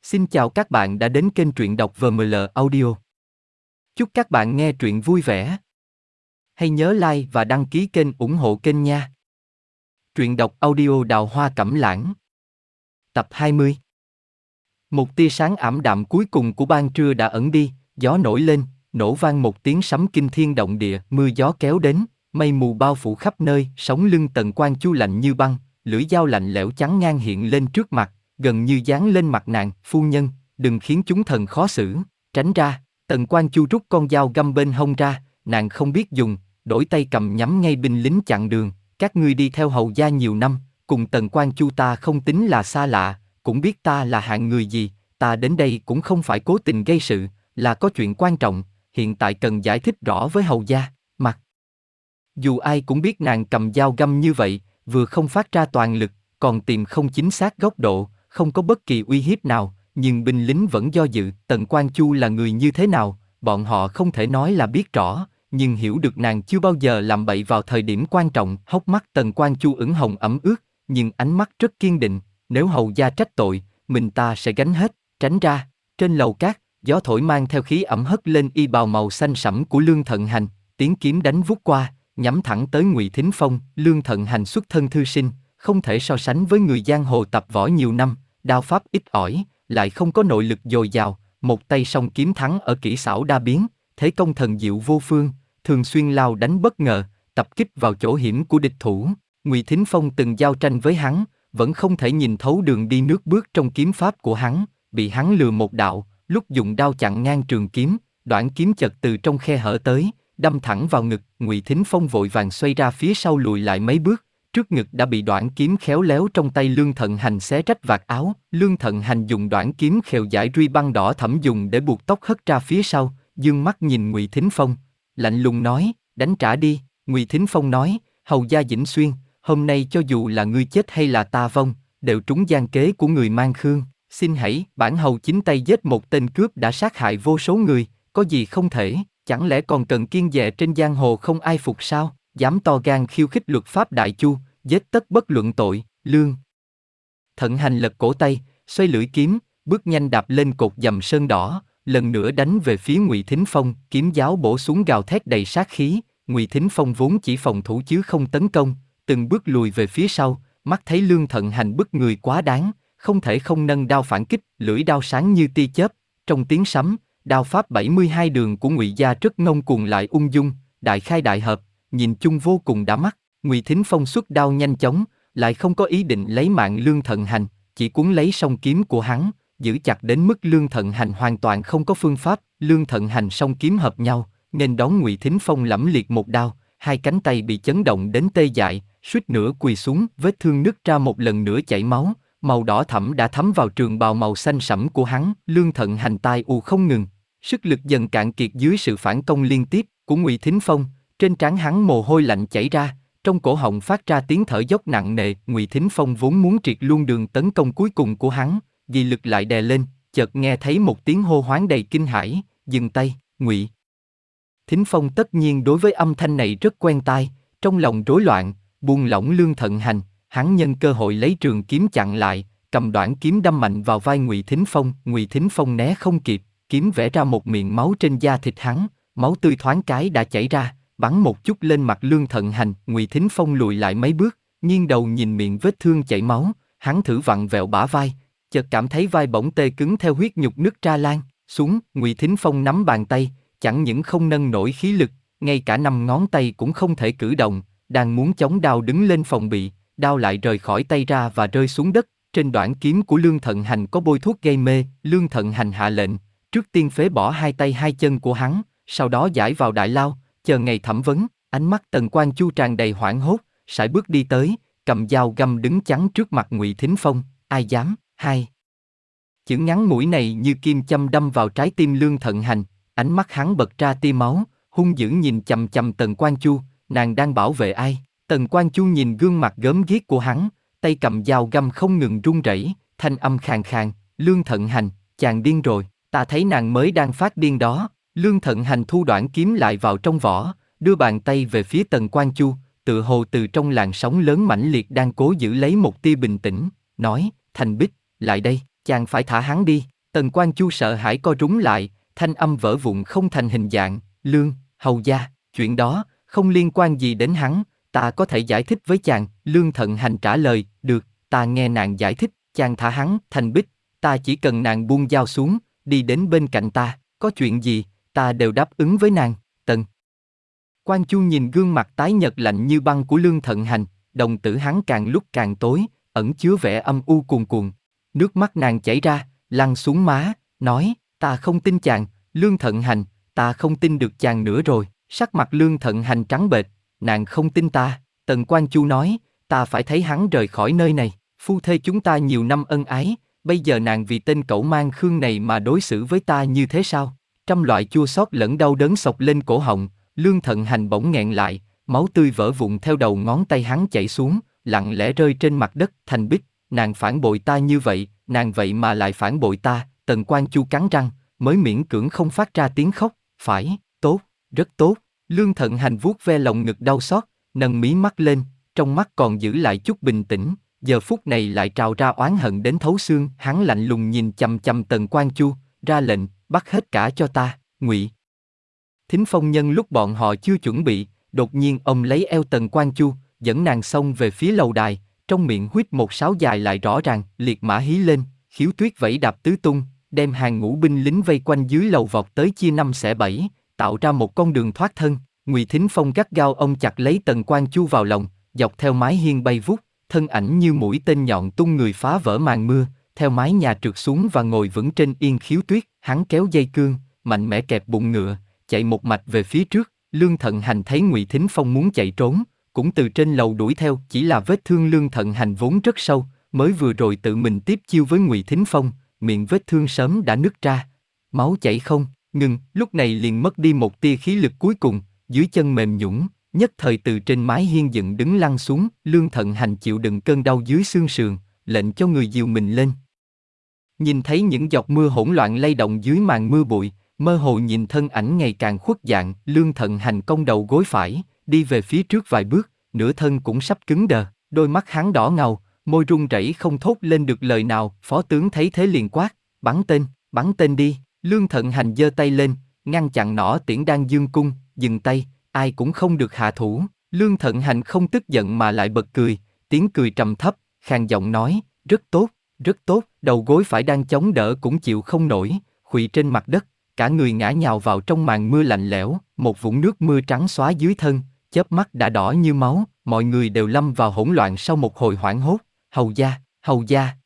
Xin chào các bạn đã đến kênh truyện đọc VML Audio. Chúc các bạn nghe truyện vui vẻ. Hãy nhớ like và đăng ký kênh ủng hộ kênh nha. Truyện đọc audio Đào Hoa Cẩm Lãng. Tập 20. Một tia sáng ảm đạm cuối cùng của ban trưa đã ẩn đi, gió nổi lên, nổ vang một tiếng sấm kinh thiên động địa, mưa gió kéo đến, mây mù bao phủ khắp nơi, sống lưng Tần Quan Chu lạnh như băng, lưỡi dao lạnh lẽo trắng ngang hiện lên trước mặt, gần như dán lên mặt nàng. Phu nhân, đừng khiến chúng thần khó xử, tránh ra. Tần Quan Chu rút con dao găm bên hông ra, nàng không biết dùng, đổi tay cầm nhắm ngay binh lính chặn đường. Các ngươi đi theo hầu gia nhiều năm, cùng Tần Quan Chu ta không tính là xa lạ, cũng biết ta là hạng người gì. Ta đến đây cũng không phải cố tình gây sự, là có chuyện quan trọng, hiện tại cần giải thích rõ với hầu gia. Mặc dù ai cũng biết nàng cầm dao găm như vậy, vừa không phát ra toàn lực, còn tìm không chính xác góc độ, không có bất kỳ uy hiếp nào, nhưng binh lính vẫn do dự. Tần Quan Chu là người như thế nào, bọn họ không thể nói là biết rõ, nhưng hiểu được nàng chưa bao giờ làm bậy vào thời điểm quan trọng. Hốc mắt Tần Quan Chu ửng hồng ẩm ướt, nhưng ánh mắt rất kiên định. Nếu hầu gia trách tội, mình ta sẽ gánh hết. Tránh ra. Trên lầu cát, gió thổi mang theo khí ẩm hất lên y bào màu xanh sẫm của Lương Thận Hành, tiếng kiếm đánh vút qua, nhắm thẳng tới Ngụy Thính Phong. Lương Thận Hành xuất thân thư sinh, không thể so sánh với người giang hồ tập võ nhiều năm, đao pháp ít ỏi, lại không có nội lực dồi dào, một tay song kiếm thắng ở kỹ xảo đa biến, thế công thần diệu vô phương, thường xuyên lao đánh bất ngờ, tập kích vào chỗ hiểm của địch thủ. Ngụy Thính Phong từng giao tranh với hắn, vẫn không thể nhìn thấu đường đi nước bước trong kiếm pháp của hắn, bị hắn lừa một đạo, lúc dùng đao chặn ngang trường kiếm, đoạn kiếm chật từ trong khe hở tới, đâm thẳng vào ngực. Ngụy Thính Phong vội vàng xoay ra phía sau lùi lại mấy bước, trước ngực đã bị đoạn kiếm khéo léo trong tay Lương Thận Hành xé rách vạt áo. Lương Thận Hành dùng đoạn kiếm khều giải ruy băng đỏ thẫm dùng để buộc tóc hất ra phía sau, dương mắt nhìn Ngụy Thính Phong, lạnh lùng nói, đánh trả đi. Ngụy Thính Phong nói, hầu gia Dĩnh Xuyên, hôm nay cho dù là ngươi chết hay là ta vong, đều trúng gian kế của người mang khương. Xin hãy, bản hầu chính tay giết một tên cướp đã sát hại vô số người, có gì không thể, chẳng lẽ còn cần kiêng dè trên giang hồ không ai phục sao? Dám to gan khiêu khích luật pháp đại chu, giết tất bất luận tội. Lương Thận Hành lật cổ tay, xoay lưỡi kiếm, bước nhanh đạp lên cột dầm sơn đỏ, lần nữa đánh về phía Ngụy Thính Phong. Kiếm giáo bổ xuống gào thét đầy sát khí. Ngụy Thính Phong vốn chỉ phòng thủ chứ không tấn công, từng bước lùi về phía sau, mắt thấy Lương Thận Hành bức người quá đáng, không thể không nâng đao phản kích. Lưỡi đao sáng như tia chớp, trong tiếng sấm, đao pháp 72 đường của Ngụy gia rất ngông cuồng lại ung dung, đại khai đại hợp, nhìn chung vô cùng đã mắt. Ngụy Thính Phong xuất đao nhanh chóng, lại không có ý định lấy mạng Lương Thận Hành, chỉ cuốn lấy song kiếm của hắn, giữ chặt đến mức Lương Thận Hành hoàn toàn không có phương pháp. Lương Thận Hành song kiếm hợp nhau, nên đón Ngụy Thính Phong lẫm liệt một đao, hai cánh tay bị chấn động đến tê dại, suýt nữa quỳ xuống. Vết thương nứt ra một lần nữa chảy máu, màu đỏ thẫm đã thấm vào trường bào màu xanh sẫm của hắn. Lương Thận Hành tai ù không ngừng, sức lực dần cạn kiệt dưới sự phản công liên tiếp của Ngụy Thính Phong. Trên trán hắn mồ hôi lạnh chảy ra, trong cổ họng phát ra tiếng thở dốc nặng nề. Ngụy Thính Phong vốn muốn triệt luôn đường tấn công cuối cùng của hắn, vì lực lại đè lên, chợt nghe thấy một tiếng hô hoán đầy kinh hãi, dừng tay. Ngụy Thính Phong tất nhiên đối với âm thanh này rất quen tai, trong lòng rối loạn, buông lỏng Lương Thận Hành, hắn nhân cơ hội lấy trường kiếm chặn lại, cầm đoạn kiếm đâm mạnh vào vai Ngụy Thính Phong. Ngụy Thính Phong né không kịp, kiếm vẽ ra một miệng máu trên da thịt hắn, máu tươi thoáng cái đã chảy ra, bắn một chút lên mặt Lương Thận Hành. Ngụy Thính Phong lùi lại mấy bước, nghiêng đầu nhìn miệng vết thương chảy máu, hắn thử vặn vẹo bả vai, chợt cảm thấy vai bỗng tê cứng theo huyết nhục nứt ra lan xuống. Ngụy Thính Phong nắm bàn tay, chẳng những không nâng nổi khí lực, ngay cả 5 ngón tay cũng không thể cử động, đang muốn chống đao đứng lên phòng bị, đao lại rời khỏi tay ra và rơi xuống đất. Trên đoạn kiếm của Lương Thận Hành có bôi thuốc gây mê. Lương Thận Hành hạ lệnh, trước tiên phế bỏ hai tay hai chân của hắn, sau đó giải vào đại lao, chờ ngày thẩm vấn. Ánh mắt Tần Quan Chu tràn đầy hoảng hốt, sải bước đi tới, cầm dao găm đứng chắn trước mặt Ngụy Thính Phong. Ai dám? Hai chữ ngắn mũi này như kim châm đâm vào trái tim Lương Thận Hành, ánh mắt hắn bật ra tia máu, hung dữ nhìn chằm chằm Tần Quan Chu. Nàng đang bảo vệ ai? Tần Quan Chu nhìn gương mặt gớm ghiếc của hắn, tay cầm dao găm không ngừng run rẩy, thanh âm khàn khàn, Lương Thận Hành, chàng điên rồi, ta thấy nàng mới đang phát điên đó. Lương Thận Hành thu đoạn kiếm lại vào trong vỏ, đưa bàn tay về phía Tần Quan Chu, tự hồ từ trong làn sóng lớn mãnh liệt đang cố giữ lấy một tia bình tĩnh, nói, Thành Bích, lại đây, chàng phải thả hắn đi. Tần Quan Chu sợ hãi co rúm lại, thanh âm vỡ vụn không thành hình dạng, Lương, hầu gia, chuyện đó, không liên quan gì đến hắn, ta có thể giải thích với chàng, Lương Thận Hành trả lời, được, ta nghe nàng giải thích, chàng thả hắn, thành bích, ta chỉ cần nàng buông dao xuống, đi đến bên cạnh ta, có chuyện gì, ta đều đáp ứng với nàng, Tần. Quan Chu nhìn gương mặt tái nhợt lạnh như băng của Lương Thận Hành, đồng tử hắn càng lúc càng tối, ẩn chứa vẻ âm u cuồn cuộn. Nước mắt nàng chảy ra, lăn xuống má, nói, ta không tin chàng, Lương Thận Hành, ta không tin được chàng nữa rồi. Sắc mặt Lương Thận Hành trắng bệch, nàng không tin ta. Tần Quan Chu nói, ta phải thấy hắn rời khỏi nơi này. Phu thê chúng ta nhiều năm ân ái, bây giờ nàng vì tên cẩu mang khương này mà đối xử với ta như thế sao? Trăm loại chua xót lẫn đau đớn xộc lên cổ họng, Lương Thận Hành bỗng nghẹn lại, máu tươi vỡ vụn theo đầu ngón tay hắn chảy xuống, lặng lẽ rơi trên mặt đất. Thành Bích, nàng phản bội ta như vậy, nàng vậy mà lại phản bội ta. Tần Quan Chu cắn răng, mới miễn cưỡng không phát ra tiếng khóc. Phải, tốt, rất tốt. Lương Thận Hành vuốt ve lồng ngực đau xót, nâng mí mắt lên, trong mắt còn giữ lại chút bình tĩnh, giờ phút này lại trào ra oán hận đến thấu xương. Hắn lạnh lùng nhìn chằm chằm Tần Quan Chu, ra lệnh, bắt hết cả cho ta. Ngụy Thính Phong nhân lúc bọn họ chưa chuẩn bị, đột nhiên ôm lấy eo Tần Quan Chu, dẫn nàng xông về phía lầu đài, trong miệng huýt một sáo dài lại rõ ràng, liệt mã hí lên, khiếu tuyết vẫy đạp tứ tung, đem hàng ngũ binh lính vây quanh dưới lầu vọt tới chia năm xẻ bảy, tạo ra một con đường thoát thân. Ngụy Thính Phong gắt gao ôm chặt lấy Tần Quan Chu vào lòng, dọc theo mái hiên bay vút, thân ảnh như mũi tên nhọn tung người phá vỡ màn mưa, theo mái nhà trượt xuống và ngồi vững trên yên khiếu tuyết. Hắn kéo dây cương, mạnh mẽ kẹp bụng ngựa, chạy một mạch về phía trước. Lương Thận Hành thấy Ngụy Thính Phong muốn chạy trốn, cũng từ trên lầu đuổi theo. Chỉ là vết thương Lương Thận Hành vốn rất sâu, mới vừa rồi tự mình tiếp chiêu với Ngụy Thính Phong, miệng vết thương sớm đã nứt ra, máu chảy không ngừng. Lúc này liền mất đi một tia khí lực cuối cùng, dưới chân mềm nhũn, nhất thời từ trên mái hiên dựng đứng lăn xuống. Lương Thận Hành chịu đựng cơn đau dưới xương sườn, lệnh cho người dìu mình lên. Nhìn thấy những giọt mưa hỗn loạn lay động dưới màn mưa bụi, mơ hồ nhìn thân ảnh ngày càng khuất dạng. Lương Thận Hành cong đầu gối phải, đi về phía trước vài bước, nửa thân cũng sắp cứng đờ, đôi mắt hắn đỏ ngầu, môi run rẩy không thốt lên được lời nào. Phó tướng thấy thế liền quát, bắn tên đi. Lương Thận Hành giơ tay lên, ngăn chặn nỏ tiễn đang dương cung, dừng tay, ai cũng không được hạ thủ. Lương Thận Hành không tức giận mà lại bật cười, tiếng cười trầm thấp, khàn giọng nói, rất tốt, rất tốt. Đầu gối phải đang chống đỡ cũng chịu không nổi, khuỵu trên mặt đất, cả người ngã nhào vào trong màn mưa lạnh lẽo, một vũng nước mưa trắng xóa dưới thân, chớp mắt đã đỏ như máu. Mọi người đều lâm vào hỗn loạn sau một hồi hoảng hốt. Hầu gia,